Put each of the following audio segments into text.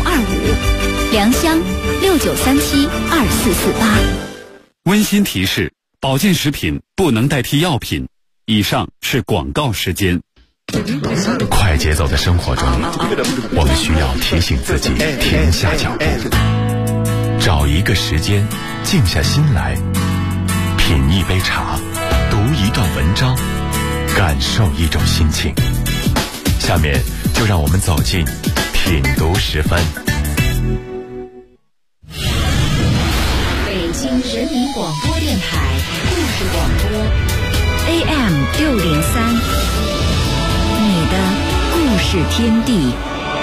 良乡69372448。 温馨提示：保健食品不能代替药品。以上是广告时间。 快节奏的生活中，我们需要提醒自己停下脚步，找一个时间静下心来，品一杯茶，读一段文章，感受一种心情。下面就让我们走进品读10分。 北京人民广播电台故事广播 AM603，你的故事天地。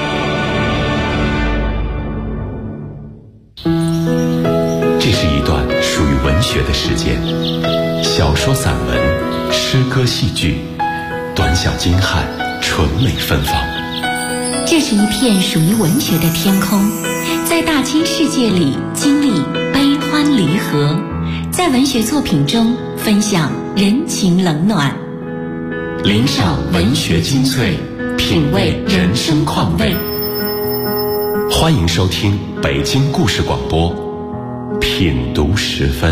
这是一段属于文学的时间，小说、散文、诗歌、戏剧，短小精悍，纯美芬芳。 这是一片属于文学的天空，在大千世界里经历悲欢离合，在文学作品中分享人情冷暖， 领赏文学精粹，品味人生况味。欢迎收听北京故事广播品读10分。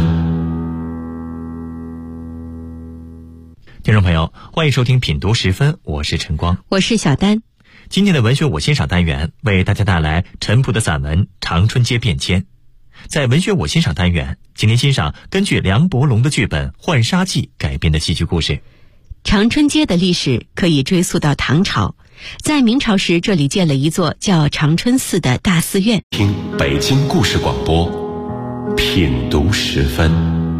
听众朋友，欢迎收听品读10分，我是陈光， 我是小丹。 今天的文学我欣赏单元为大家带来陈朴的散文《长春街变迁》。在文学我欣赏单元，请您欣赏根据梁伯龙的剧本《浣纱记》改编的戏剧故事。 长春街的历史可以追溯到唐朝，在明朝时这里建了一座叫长春寺的大寺院。 听北京故事广播品读10分。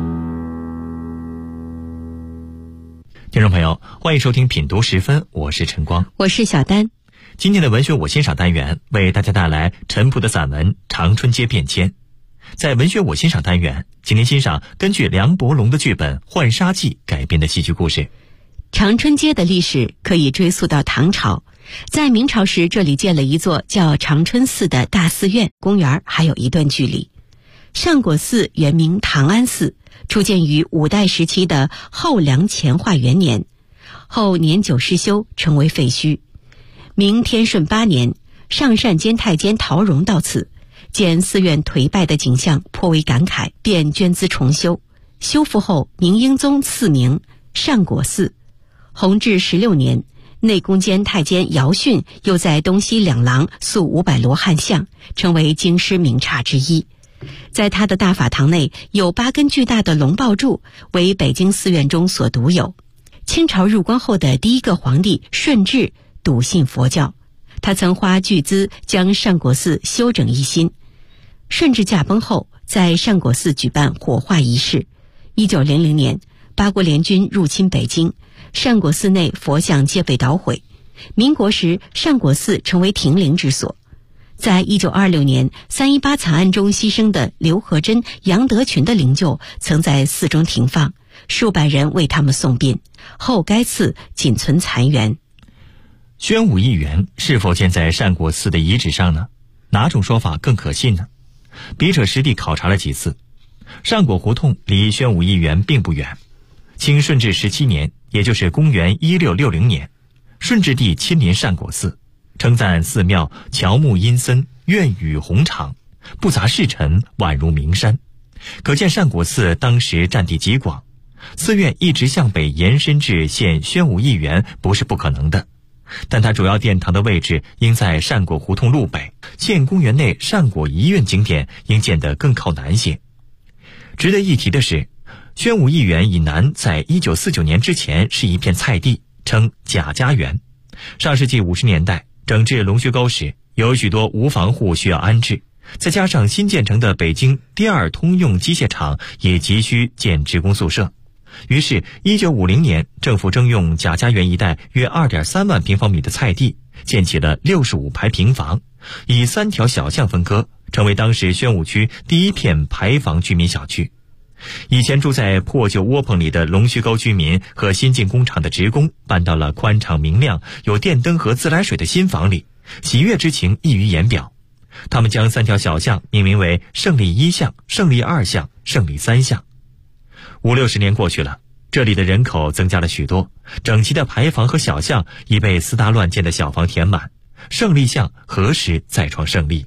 听众朋友，欢迎收听品读10分，我是陈光， 我是小丹。 今天的文学我欣赏单元为大家带来陈朴的散文《长春街变迁》。在文学我欣赏单元，请您欣赏根据梁伯龙的剧本《浣纱记》改编的戏剧故事。 长春街的历史可以追溯到唐朝，在明朝时这里建了一座叫长春寺的大寺院，公园还有一段距离。上果寺原名唐安寺，初建于五代时期的后梁乾化元年，后年久失修，成为废墟。明天顺8年，上善监太监陶荣到此，见寺院颓败的景象，颇为感慨，便捐资重修。修复后，明英宗赐名上果寺。弘治16年，内宫监太监姚训又在东西两廊塑500罗汉像，成为京师名刹之一。在他的大法堂内有8根巨大的龙抱柱，为北京寺院中所独有。清朝入关后的第一个皇帝顺治笃信佛教，他曾花巨资将上果寺修整一新。顺治驾崩后，在上果寺举办火化仪式。1900年，八国联军入侵北京，上果寺内佛像皆被捣毁。民国时，上果寺成为停灵之所。在1926年318惨案中牺牲的刘和珍、杨德群的灵柩曾在寺中停放，数百人为他们送殡，后该寺仅存残垣。 宣武议员是否建在上果寺的遗址上呢？哪种说法更可信呢？笔者实地考察了几次，上果胡同离宣武议员并不远。清顺治17年，也就是公元1660年，顺治帝亲临上果寺，称赞寺庙乔木阴森，苑宇宏长，不杂世尘，宛如名山。可见上果寺当时占地极广，寺院一直向北延伸至现宣武议员不是不可能的，但它主要殿堂的位置应在上果胡同路北，现公园内上果遗院景点应建得更靠南些。值得一提的是，宣武议园以南在1949年之前是一片菜地，称贾家园。上世纪50年代整治龙须沟时，有许多无房户需要安置，再加上新建成的北京第2通用机械厂也急需建职工宿舍，于是1950年政府征用贾家园一带约 2.3 万平方米的菜地，建起了65排平房，以3条小巷分割，成为当时宣武区第一片排房居民小区。以前住在破旧窝棚里的龙须沟居民和新进工厂的职工搬到了宽敞明亮、有电灯和自来水的新房里，喜悦之情溢于言表。他们将3条小巷命名为胜利1巷、胜利2巷、胜利3巷。50-60年过去了，这里的人口增加了许多，整齐的排房和小巷已被私搭乱建的小房填满。胜利巷何时再创胜利？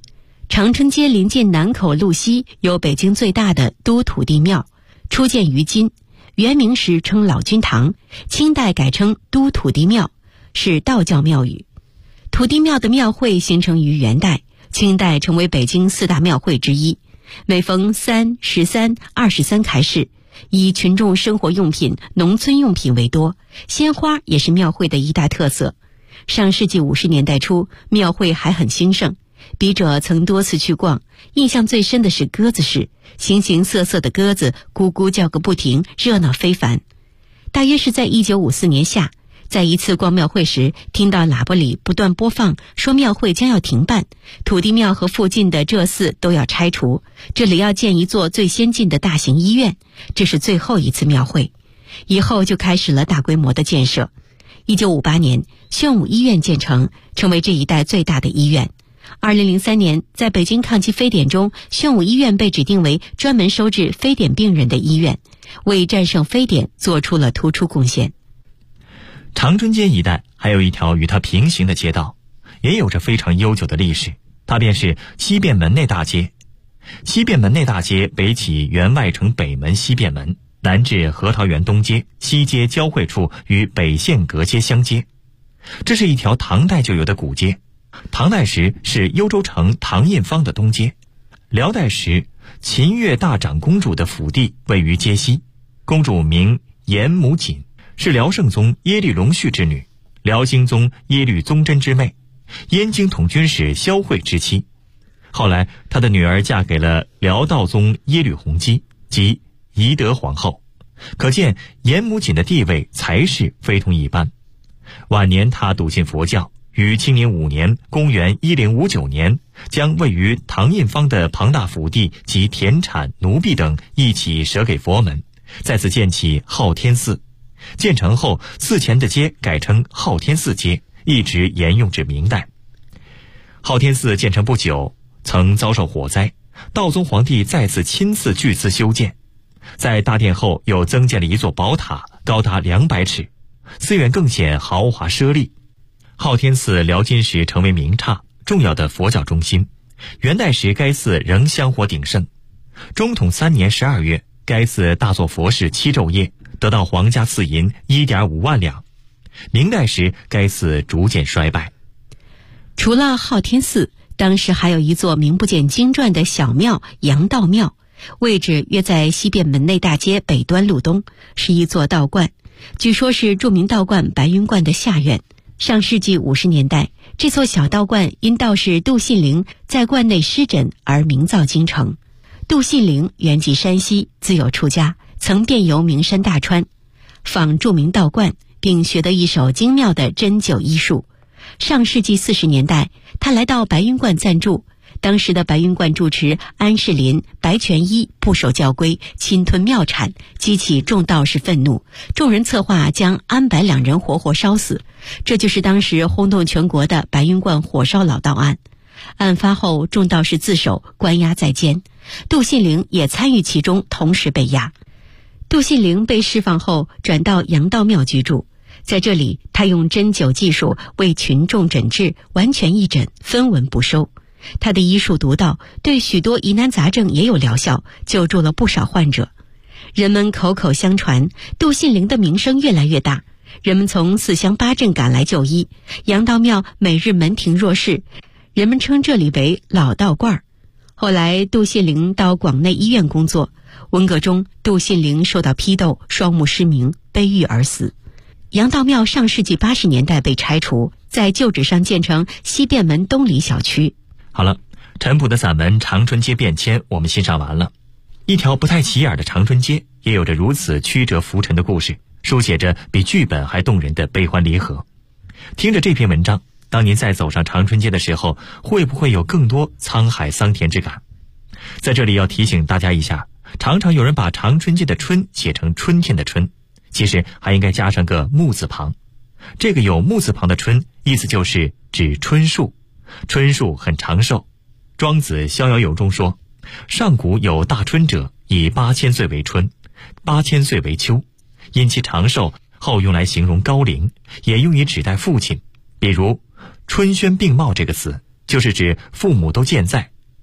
长春街临近南口路西有北京最大的都土地庙，初建于今，原名时称老君堂，清代改称都土地庙，是道教庙宇。土地庙的庙会形成于元代，清代成为北京4大庙会之一。每逢3、13、23开市，以群众生活用品、农村用品为多，鲜花也是庙会的一大特色。上世纪50年代初，庙会还很兴盛，笔者曾多次去逛，印象最深的是鸽子市，形形色色的鸽子咕咕叫个不停，热闹非凡。大约是在1954年夏，在一次逛庙会时，听到喇叭里不断播放，说庙会将要停办，土地庙和附近的这寺都要拆除，这里要建一座最先进的大型医院，这是最后一次庙会。以后就开始了大规模的建设。1958年，宣武医院建成，成为这一带最大的医院。2003年，在北京抗击非典中，宣武医院被指定为专门收治非典病人的医院，为战胜非典做出了突出贡献。 长春街一带还有一条与它平行的街道，也有着非常悠久的历史，它便是西便门内大街。西便门内大街北起员外城北门西便门，南至核桃园东街，西街交汇处与北线隔街相接。这是一条唐代就有的古街，唐代时是幽州城唐印坊的东街，辽代时秦越大长公主的府邸位于街西，公主名严母瑾，是辽圣宗耶律隆绪之女，辽兴宗耶律宗真之妹，燕京统军使萧慧之妻。后来她的女儿嫁给了辽道宗耶律洪基，即宜德皇后，可见严母瑾的地位才势非同一般。晚年她笃信佛教，于清宁5年公元1059年将位于唐印坊的庞大府邸及田产奴婢等一起舍给佛门，在此建起昊天寺。建成后，寺前的街改称昊天寺街，一直沿用至明代。昊天寺建成不久，曾遭受火灾，道宗皇帝再次亲自巨资修建。在大殿后又增建了一座宝塔，高达200尺，寺院更显豪华奢丽。昊天寺辽金时成为名刹，重要的佛教中心。元代时该寺仍香火鼎盛。中统3年12月，该寺大做佛事7昼夜，得到皇家赐银1.5万两。明代时该寺逐渐衰败。 除了昊天寺，当时还有一座名不见经传的小庙杨道庙，位置约在西便门内大街北端路东，是一座道观，据说是著名道观白云观的下院。上世纪50年代，这座小道观因道士杜信陵在观内施诊而名噪京城。杜信陵原籍山西，自幼出家，曾遍游名山大川，访著名道观，并学得一手精妙的针灸医术。上世纪40年代，他来到白云观暂住。当时的白云观住持安世林、白全一不守教规，侵吞庙产，激起众道士愤怒，众人策划将安白2人活活烧死。这就是当时轰动全国的白云观火烧老道案。案发后，众道士自首，关押在监，杜信陵也参与其中，同时被押。杜信陵被释放后，转到杨道庙居住。在这里，他用针灸技术为群众诊治，完全一诊，分文不收。他的医术独到，对许多疑难杂症也有疗效，救助了不少患者。人们口口相传，杜信陵的名声越来越大，人们从4乡8镇赶来就医。杨道庙每日门庭若市，人们称这里为老道观。后来杜信陵到广内医院工作，文革中杜信陵受到批斗，双目失明，悲郁而死。杨道庙上世纪80年代被拆除，在旧址上建成西便门东里小区。 好了，陈朴的散文《长春街变迁》我们欣赏完了。一条不太起眼的长春街，也有着如此曲折浮沉的故事，书写着比剧本还动人的悲欢离合。听着这篇文章，当您再走上长春街的时候，会不会有更多沧海桑田之感？在这里要提醒大家一下，常常有人把长春街的春写成春天的春，其实还应该加上个木字旁。这个有木字旁的春，意思就是指春树。春树很长寿，庄子逍遥游中说，上古有大春者，以8000岁为春，8000岁为秋，因其长寿，后用来形容高龄，也用于指代父亲。比如春轩并茂这个词，就是指父母都健在，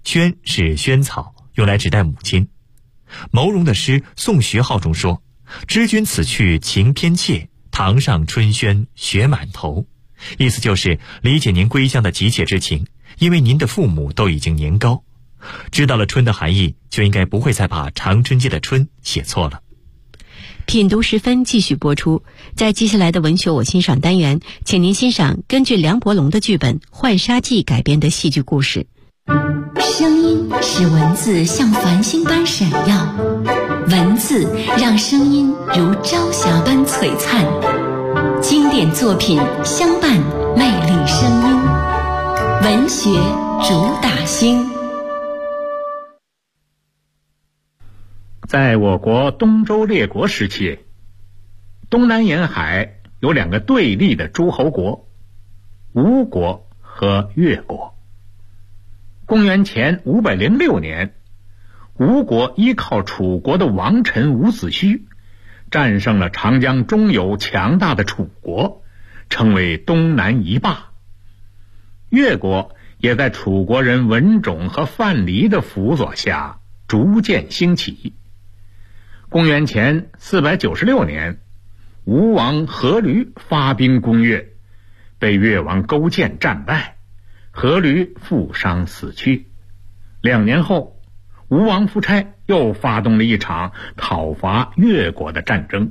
萱是萱草，用来指代母亲。牟荣的诗《送学号》中说：“知君此去情偏切，堂上春轩雪满头。”意思就是理解您归乡的急切之情，因为您的父母都已经年高。知道了春的含义，就应该不会再把长春街的春写错了。 品读时分继续播出，在接下来的文学我欣赏单元，请您欣赏根据梁伯龙的剧本《浣纱记》改编的戏剧故事。 声音使文字像繁星般闪耀，文字让声音如朝霞般璀璨。经典作品相伴魅力声音，文学主打星。 在我国东周列国时期，东南沿海有两个对立的诸侯国，吴国和越国。公元前506年，吴国依靠楚国的王臣伍子胥，战胜了长江中游强大的楚国，成为东南一霸。越国也在楚国人文种和范蠡的辅佐下逐渐兴起。公元前496年，吴王阖闾发兵攻越，被越王勾践战败，阖闾负伤死去。2年后，吴王夫差又发动了一场讨伐越国的战争。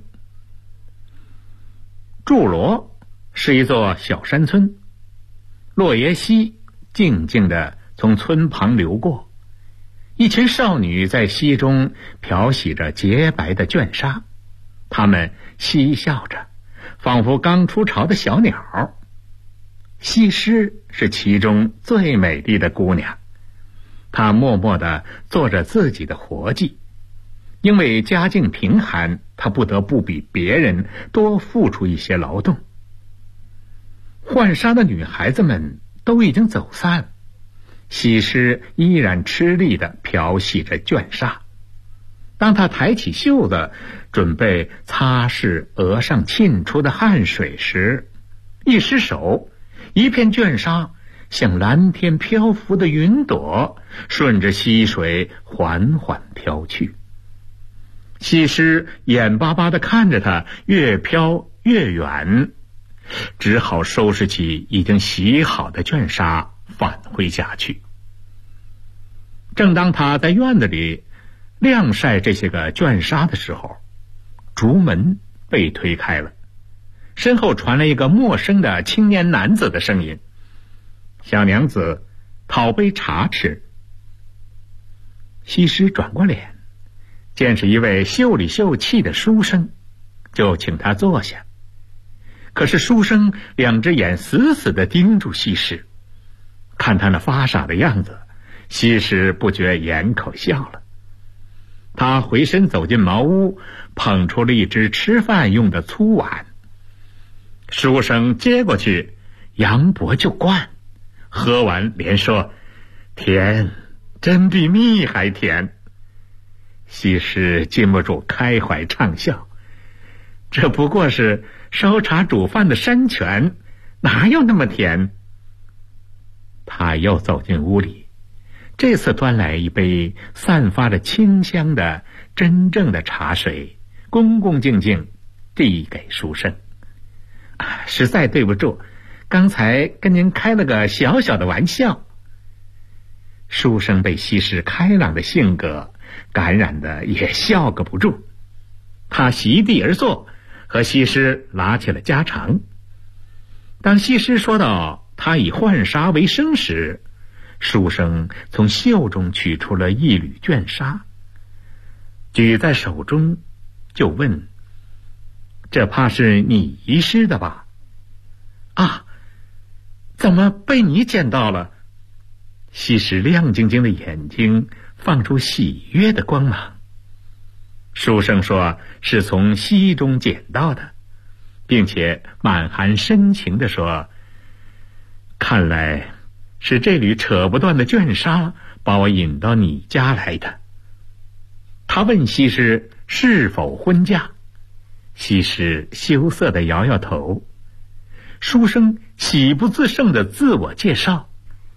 祝罗是一座小山村，落叶溪静静地从村旁流过，一群少女在溪中漂洗着洁白的绢纱，她们嬉笑着，仿佛刚出巢的小鸟。西施是其中最美丽的姑娘，她默默地做着自己的活计，因为家境贫寒，她不得不比别人多付出一些劳动。浣纱的女孩子们都已经走散，西施依然吃力地漂洗着绢纱。当她抬起袖子准备擦拭额上沁出的汗水时，一失手，一片绢纱像蓝天漂浮的云朵，顺着溪水缓缓飘去。西施眼巴巴地看着她越飘越远，只好收拾起已经洗好的绢纱返回家去。正当他在院子里晾晒这些个绢纱的时候，竹门被推开了，身后传来一个陌生的青年男子的声音：“小娘子，讨杯茶吃。”西施转过脸，见是一位秀里秀气的书生，就请他坐下。可是书生两只眼死死地盯住西施，看他那发傻的样子，西施不觉掩口笑了。他回身走进茅屋，捧出了一只吃饭用的粗碗。书生接过去，扬脖就灌，喝完连说：“甜，真比蜜还甜。”西施禁不住开怀畅笑，这不过是烧茶煮饭的山泉，哪有那么甜？他又走进屋里，这次端来一杯散发着清香的真正的茶水，恭恭敬敬递给书生。实在对不住，刚才跟您开了个小小的玩笑。书生被西施开朗的性格感染的也笑个不住，他席地而坐，和西施拉起了家常。当西施说到他以浣纱为生时，书生从袖中取出了一缕绢纱，举在手中，就问：“这怕是你遗失的吧？”“啊，怎么被你捡到了？”西施亮晶晶的眼睛放出喜悦的光芒。书生说是从溪中捡到的，并且满含深情地说：“看来是这缕扯不断的绢纱把我引到你家来的。”他问西施是否婚嫁，西施羞涩地摇摇头。书生喜不自胜地自我介绍：“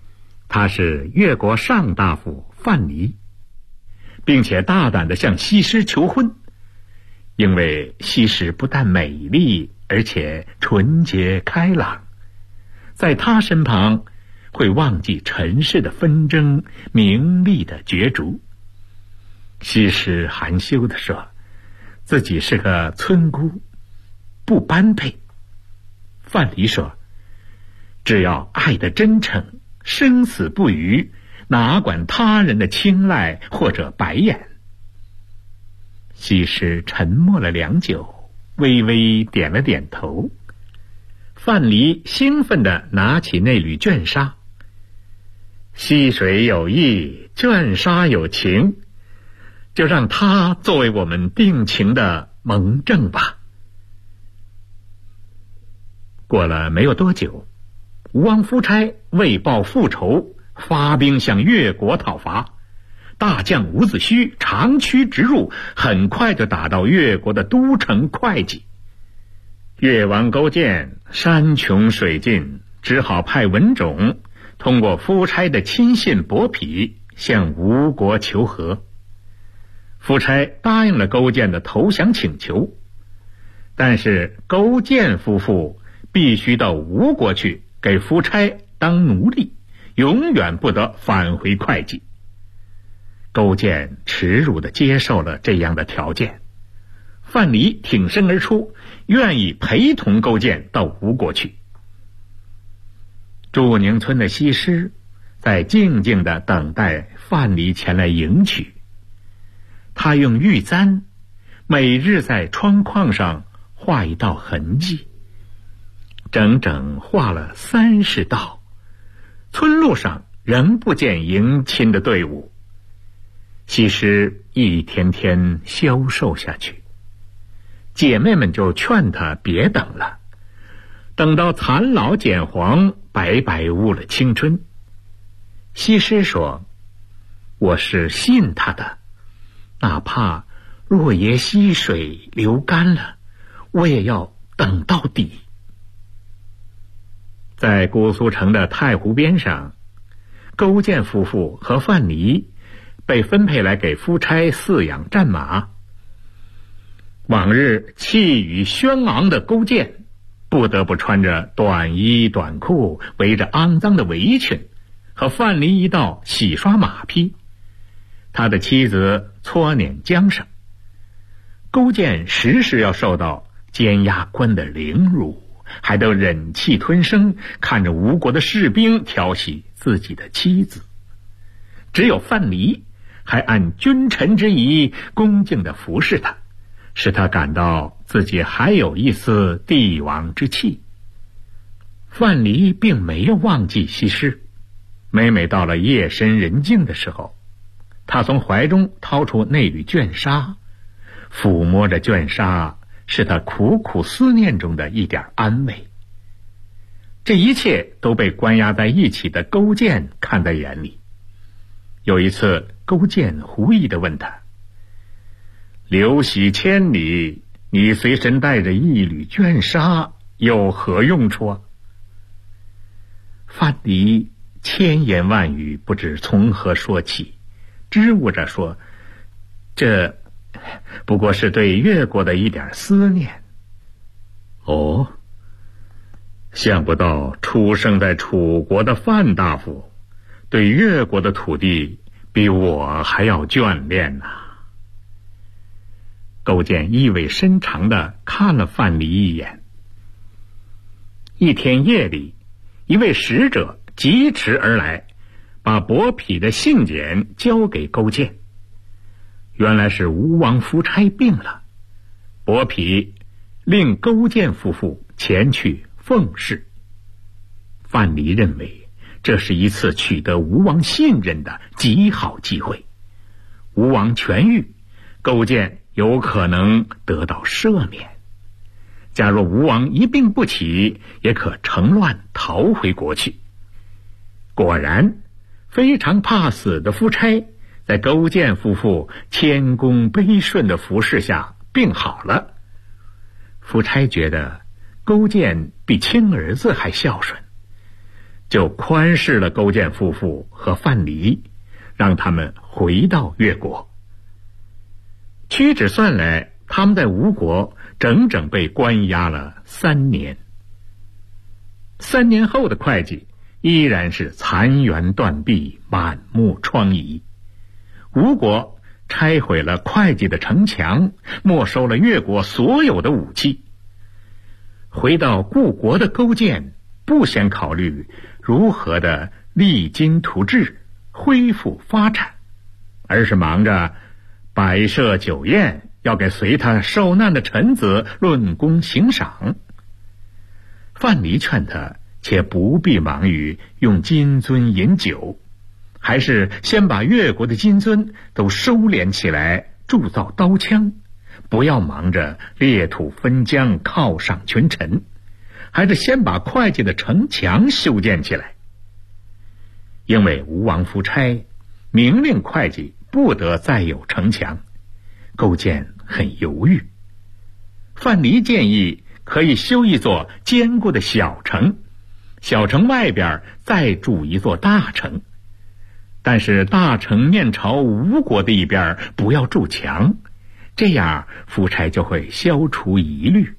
他是越国上大夫范蠡，并且大胆地向西施求婚，因为西施不但美丽，而且纯洁开朗，在她身旁会忘记尘世的纷争，名利的角逐。西施含羞地说自己是个村姑，不般配。范蠡说，只要爱得真诚，生死不渝，哪管他人的青睐或者白眼。西施沉默了良久，微微点了点头。范蠡兴奋地拿起那缕绢纱，溪水有意，绢纱有情，就让它作为我们定情的盟证吧。过了没有多久，吴王夫差为报复仇，发兵向越国讨伐。大将伍子胥长驱直入，很快就打到越国的都城会稽。越王勾践山穷水尽，只好派文种通过夫差的亲信伯嚭向吴国求和。夫差答应了勾践的投降请求，但是勾践夫妇必须到吴国去给夫差当奴隶，永远不得返回会稽。勾践耻辱地接受了这样的条件。范蠡挺身而出，愿意陪同勾践到吴国去。祝宁村的西施在静静地等待范蠡前来迎娶。他用玉簪每日在窗框上画一道痕迹，整整画了30道，村路上仍不见迎亲的队伍。西施一天天消瘦下去，姐妹们就劝她别等了，等到残老减黄，白白误了青春。西施说，我是信他的，哪怕落叶溪水流干了，我也要等到底。在姑苏城的太湖边上，勾践夫妇和范蠡被分配来给夫差饲养战马。往日气宇轩昂的勾践不得不穿着短衣短裤，围着肮脏的围裙，和范蠡一道洗刷马匹。他的妻子搓捻缰绳。勾践时时要受到监押官的凌辱，还得忍气吞声，看着吴国的士兵调戏自己的妻子。只有范蠡还按君臣之仪恭敬地服侍他，使他感到自己还有一丝帝王之气。范蠡并没有忘记西施，每每到了夜深人静的时候，他从怀中掏出那缕绢纱，抚摸着绢纱，是他苦苦思念中的一点安慰。这一切都被关押在一起的勾践看在眼里。有一次，勾践狐疑地问他，流徙千里，你随身带着一缕绢纱，有何用处啊？范蠡千言万语不知从何说起，支吾着说，这不过是对越国的一点思念。哦，想不到出生在楚国的范大夫对越国的土地比我还要眷恋呐。勾践意味深长地看了范蠡一眼。一天夜里，一位使者疾驰而来，把伯嚭的信笺交给勾践。原来是吴王夫差病了，伯嚭令勾践夫妇前去奉侍。范蠡认为这是一次取得吴王信任的极好机会。吴王痊愈，勾践有可能得到赦免。假若吴王一病不起，也可乘乱逃回国去。果然，非常怕死的夫差在勾践夫妇谦恭卑顺的服侍下病好了。夫差觉得勾践比亲儿子还孝顺， 就宽释了勾践夫妇和范蠡，让他们回到越国。屈指算来，他们在吴国整整被关押了3年。3年后的会稽依然是残垣断壁，满目疮痍。吴国拆毁了会稽的城墙，没收了越国所有的武器。回到故国的勾践不先考虑如何的励精图治，恢复发展，而是忙着摆设酒宴，要给随他受难的臣子论功行赏。范蠡劝他且不必忙于用金樽饮酒，还是先把越国的金樽都收敛起来，铸造刀枪，不要忙着裂土分疆，犒赏群臣，还是先把会稽的城墙修建起来。因为吴王夫差明令会稽不得再有城墙，勾践很犹豫。范蠡建议可以修一座坚固的小城，小城外边再筑一座大城，但是大城面朝吴国的一边，不要筑墙，这样夫差就会消除疑虑。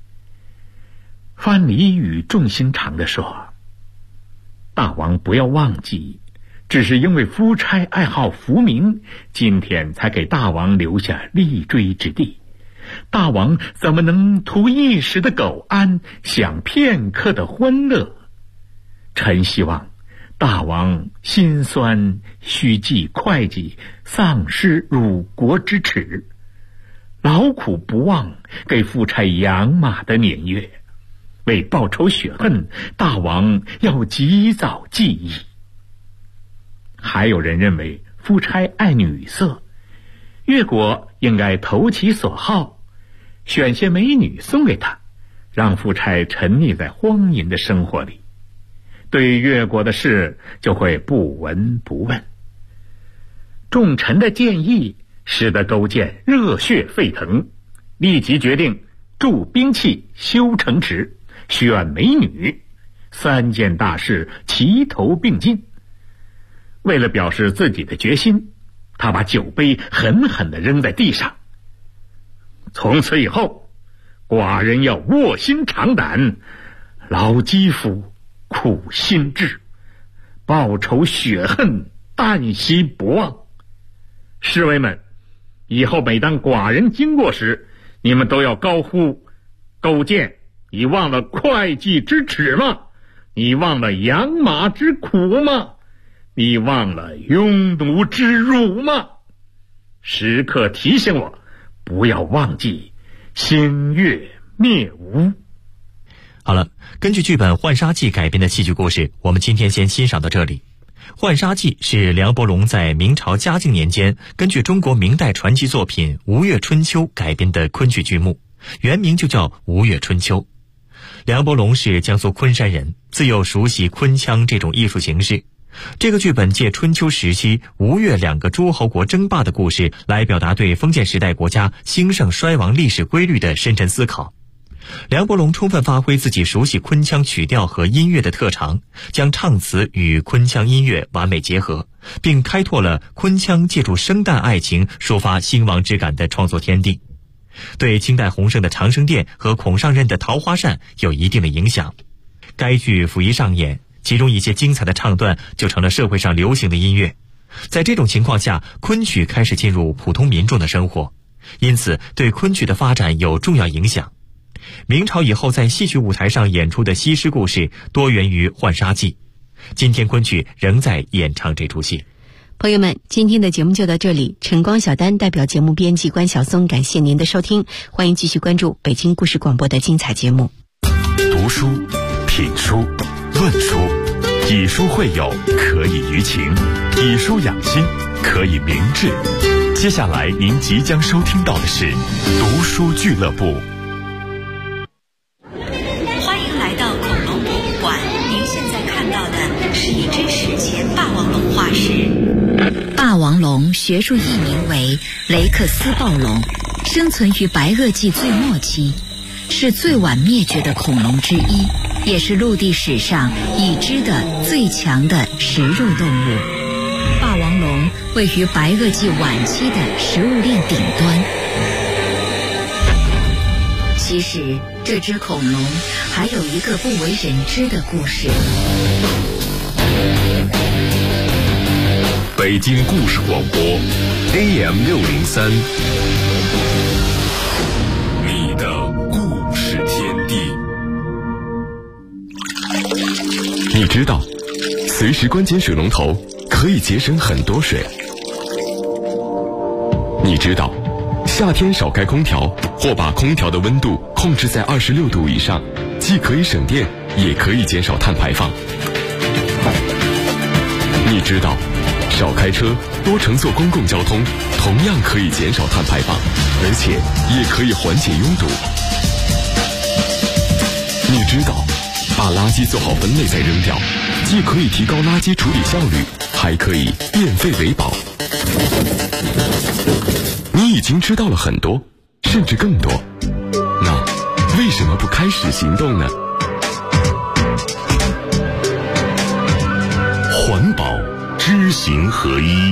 范蠡语重心长地说，大王不要忘记，只是因为夫差爱好浮名，今天才给大王留下立锥之地，大王怎么能图一时的苟安，享片刻的欢乐？臣希望大王心酸须记会稽丧失辱国之耻，劳苦不忘给夫差养马的年月，为报仇雪恨，大王要及早记忆。还有人认为夫差爱女色，越国应该投其所好，选些美女送给他，让夫差沉溺在荒淫的生活里，对越国的事就会不闻不问。众臣的建议使得勾践热血沸腾，立即决定铸兵器、修城池、选美女，3件大事齐头并进。为了表示自己的决心，他把酒杯狠狠地扔在地上。从此以后，寡人要卧薪尝胆，劳肌肤，苦心志，报仇雪恨，旦夕不忘。侍卫们，以后每当寡人经过时，你们都要高呼，勾践，你忘了会稽之耻吗？你忘了养马之苦吗？你忘了庸奴之辱吗？时刻提醒我，不要忘记兴越灭吴。 好了，根据剧本《浣纱记》改编的戏剧故事，我们今天先欣赏到这里。《浣纱记》是梁伯龙在明朝嘉靖年间根据中国明代传奇作品《吴越春秋》改编的昆曲剧目，原名就叫《吴越春秋》。梁伯龙是江苏昆山人，自幼熟悉昆腔这种艺术形式。这个剧本借春秋时期吴越2个诸侯国争霸的故事，来表达对封建时代国家兴盛衰亡历史规律的深沉思考。梁伯龙充分发挥自己熟悉昆腔曲调和音乐的特长，将唱词与昆腔音乐完美结合，并开拓了昆腔借助生旦爱情抒发兴亡之感的创作天地，对清代洪盛的长生殿和孔尚任的桃花扇有一定的影响。该剧甫一上演，其中一些精彩的唱段就成了社会上流行的音乐。在这种情况下，昆曲开始进入普通民众的生活，因此对昆曲的发展有重要影响。明朝以后在戏曲舞台上演出的西施故事多源于《浣纱记》，今天昆曲仍在演唱这出戏。 朋友们，今天的节目就到这里，晨光小丹代表节目编辑关晓松感谢您的收听，欢迎继续关注北京故事广播的精彩节目。 读书、品书、论书，以书会友，可以娱情；以书养心，可以明志。接下来您即将收听到的是读书俱乐部。 欢迎来到恐龙博物馆，您现在看到的是一只史前霸王龙化石。霸王龙学术译名为雷克斯暴龙，生存于白垩纪最末期，是最晚灭绝的恐龙之一。 也是陆地史上已知的最强的食肉动物。霸王龙位于白垩纪晚期的食物链顶端。其实，这只恐龙还有一个不为人知的故事。 北京故事广播 AM603，你的故事天地。你知道，随时关紧水龙头可以节省很多水。你知道，夏天少开空调或把空调的温度控制在26度以上，既可以省电，也可以减少碳排放。你知道，少开车，多乘坐公共交通，同样可以减少碳排放，而且也可以缓解拥堵。你知道，把垃圾做好分类再扔掉，既可以提高垃圾处理效率，还可以变废为宝。你已经知道了很多，甚至更多，那为什么不开始行动呢？环保知行合一。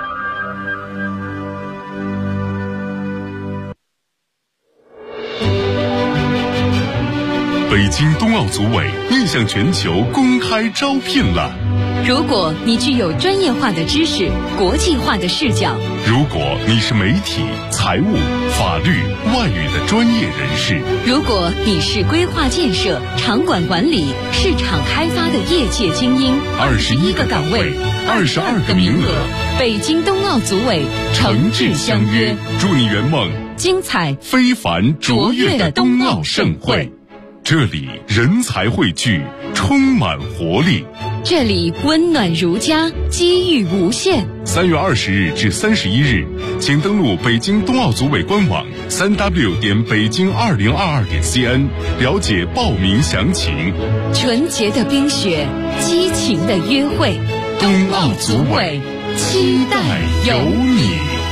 北京冬奥组委面向全球公开招聘了。 如果你具有专业化的知识、国际化的视角， 如果你是媒体、财务、法律、外语的专业人士， 如果你是规划建设、场馆管理、市场开发的业界精英，21个岗位，22个名额，北京冬奥组委诚挚相约， 祝你圆梦精彩非凡卓越的冬奥盛会。这里人才汇聚，充满活力。 这里温暖如家，机遇无限。 3月20日至31日，请登录北京冬奥组委官网3w.北京2022.cn 了解报名详情。 纯洁的冰雪，激情的约会， 冬奥组委期待有你。